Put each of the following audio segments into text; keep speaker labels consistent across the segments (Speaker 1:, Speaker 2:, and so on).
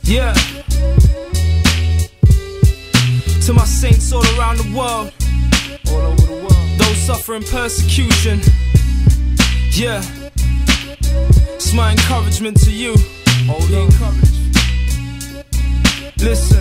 Speaker 1: Yeah. To my saints all around the world, all over the world, those suffering persecution, yeah, it's my encouragement to you. Be encouraged. Listen.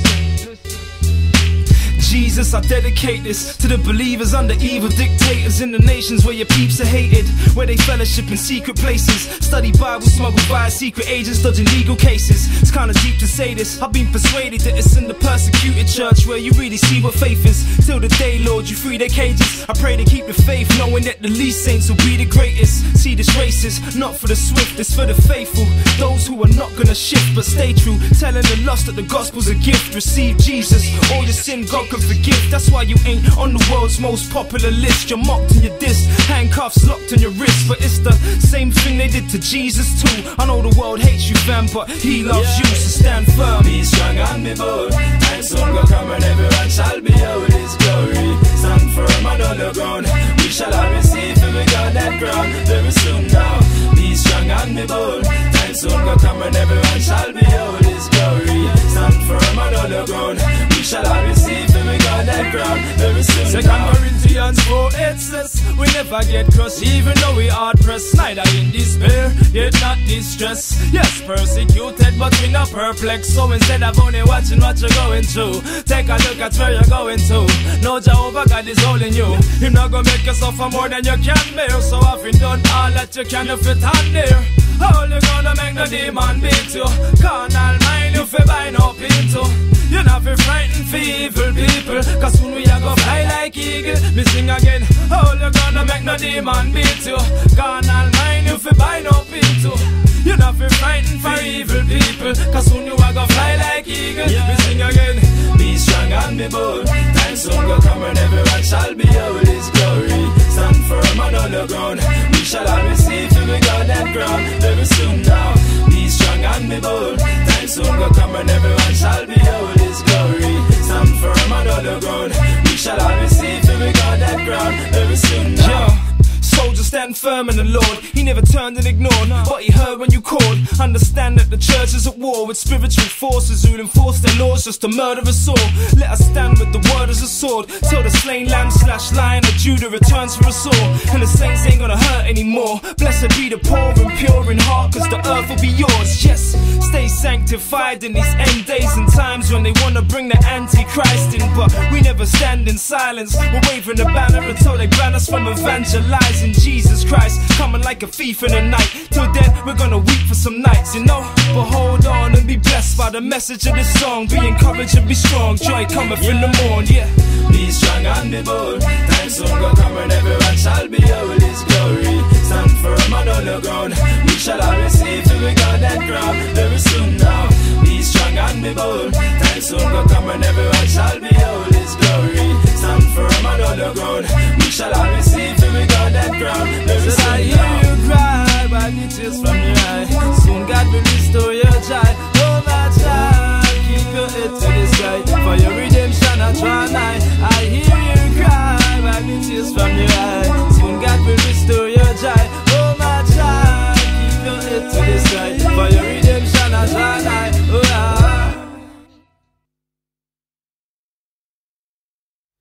Speaker 1: Jesus, I dedicate this to the believers under evil dictators in the nations where your peeps are hated, where they fellowship in secret places, study Bible smuggled by secret agents dodging legal cases. It's kinda deep to say this, I've been persuaded that it's in the persecuted church where you really see what faith is. Till the day, Lord, you free their cages. I pray to keep the faith, knowing that the least saints will be the greatest. See, this race is not for the swift, it's for the faithful, those who are not gonna shift but stay true, telling the lost that the gospel's a gift. Receive Jesus, all your sin God can forgive. That's why you ain't on the world's most popular list. You're mocked and you're dissed, handcuffs locked on your wrist, but it's the same thing they did to Jesus too. I know the world hates you, fam, but he loves you, so stand firm.
Speaker 2: Be strong and be bold, and soon go come and everyone shall behold his glory. Stand firm and on the ground, we shall all receive every God that crown very soon now. Be strong and be bold, and soon go come and everyone shall behold his glory. Stand firm and on the ground, we shall all receive every God that crown very soon.
Speaker 1: 2 Corinthians 4:8 says, we never get crushed, even though we hard pressed, neither in despair, yet not distress. Yes, persecuted, but we not perplexed. So instead of only watching what you're going through, take a look at where you're going to. No, Jehovah God is holding you. He's not gonna make you suffer more than you can bear. So having done all that you can, if it hand there, all you gonna make no demon beat you. Carnal mind you fi bind up into. You're not fi frightened for evil people, cause soon we are gonna fly like eagle. Me sing again, all you gonna make no demon beat you. Carnal mind you fi bind up into. You're not fi frightened for evil people, cause soon you are gonna fly like eagle. Me sing again,
Speaker 2: be strong and be bold, time soon go come and everyone shall behold his glory. Stand firm and on the ground, we shall all receive every God that crown very soon now. Be strong and be bold, time soon go come and everyone shall behold his glory. Stand firm and on the ground, we shall all receive every God that crown very soon now.
Speaker 1: Soldier, stand firm in the Lord. He never turned and ignored what he heard when you called. Understand that the church is at war with spiritual forces who enforce their laws just to murder us all. Let us stand with the word as a sword till the slain lamb / lion of Judah returns for us all. And the saints ain't gonna hurt anymore. Blessed be the poor and pure in heart, cause the earth will be yours. Yes, stay sanctified in these end days and times when they wanna bring the Antichrist in, but we never stand in silence. We're waving the banner until they ban us from evangelizing Jesus Christ, coming like a thief in the night. Till then we're gonna weep for some nights, you know. But hold on and be blessed by the message of this song. Be encouraged and be strong, joy cometh in the morn, yeah.
Speaker 2: Be strong and be bold, time soon go come and everyone shall behold his glory. Stand firm